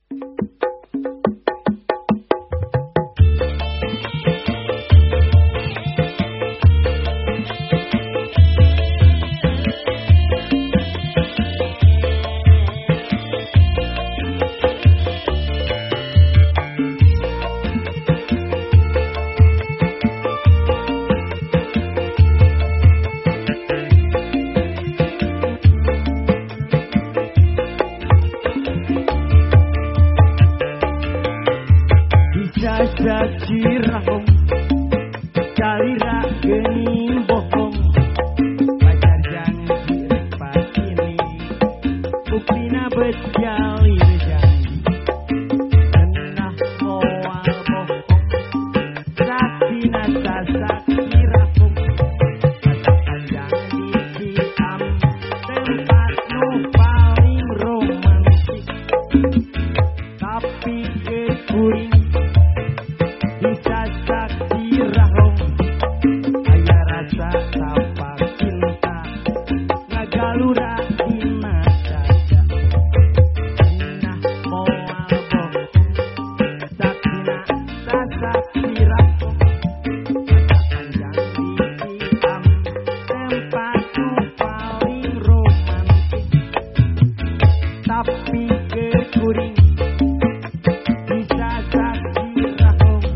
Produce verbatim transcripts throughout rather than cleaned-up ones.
Cirahong kalira geuning bohong pacar janji rek pasini buktina bejalir janji genah moal bohong saksina sasak cirahong panjang di Ciam tempat nu paling romantis tapi kekuring sasak cirahong aya rasa tapak cinta ngagalura dina dada nah moal bohong saksina sasak cirahong panjang di Ciam tempat nu paling romantis tapi kekuring sasak cirahong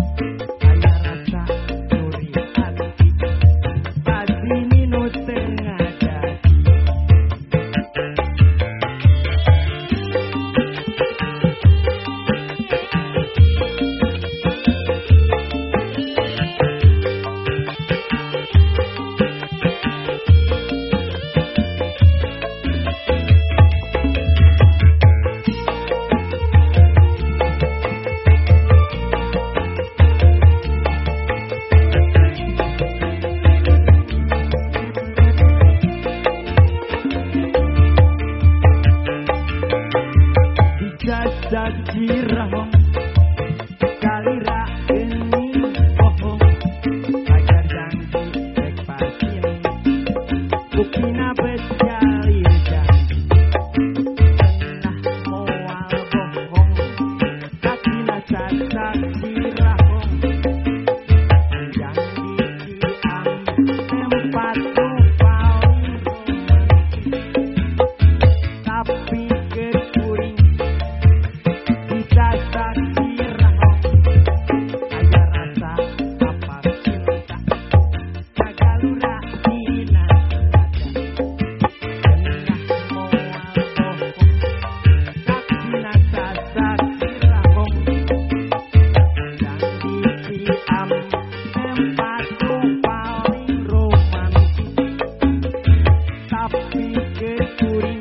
sasak cirahong kalira geuning bohong pacar janji rek pasini buktina bejalir janji genah moal bohong saksina sasak cirahong panjang di Ciam tempat nu paling romantis tapi kekuring sasak cirahong aya rasa tapak cinta ngagalura dina dada genah moal bohong saksina sasak cirahong panjang di Ciam tempat nu paling romantis tapi kekuring